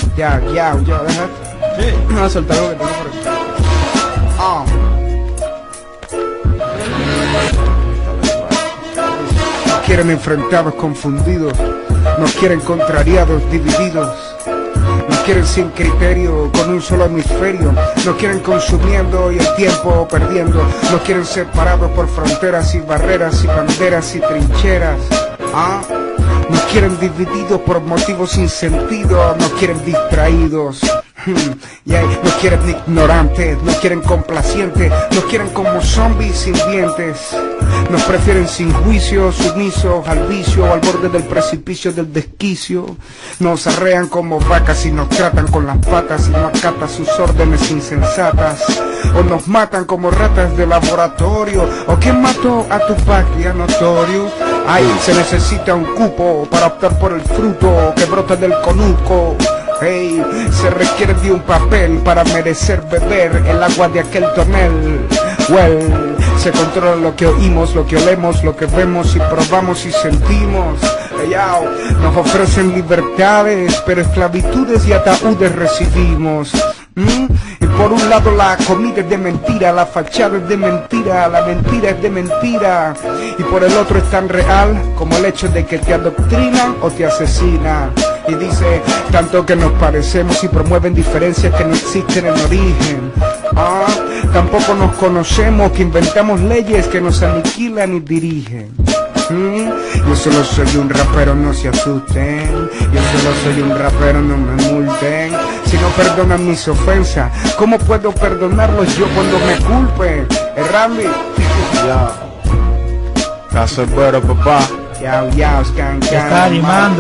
Ya, deja. Sí. Voy a soltar algo que tengo por aquí. Nos quieren enfrentados, confundidos. Nos quieren contrariados, divididos. Nos quieren sin criterio, con un solo hemisferio. Nos quieren consumiendo y el tiempo perdiendo. Nos quieren separados por fronteras y barreras y banderas y trincheras. Nos quieren divididos por motivos sin sentido. Nos quieren distraídos. Nos quieren ignorantes, nos quieren complacientes, nos quieren como zombies sin dientes. Nos prefieren sin juicio, sumisos al vicio, al borde del precipicio del desquicio. Nos arrean como vacas y nos tratan con las patas y no acatan sus órdenes insensatas. O nos matan como ratas de laboratorio. O quien mató a Tupac y a Notorious. Se necesita un cupo para optar por el fruto que brota del conuco. Se requiere de un papel para merecer beber el agua de aquel tonel. Se controla lo que oímos, lo que olemos, lo que vemos y probamos y sentimos. Nos ofrecen libertades, pero esclavitudes y ataúdes recibimos. Y por un lado la comida es de mentira, la fachada es de mentira, la mentira es de mentira. Y por el otro es tan real como el hecho de que te adoctrinan o te asesinan. Y dice, tanto que nos parecemos y promueven diferencias que no existen en origen. Tampoco nos conocemos, que inventamos leyes que nos aniquilan y dirigen. Yo solo soy un rapero, no se asusten. Yo solo soy un rapero, no me multen. Si no perdonan mis ofensas, ¿cómo puedo perdonarlos yo cuando me culpen? Randy. Caso bueno, papá. Scan. Está animando.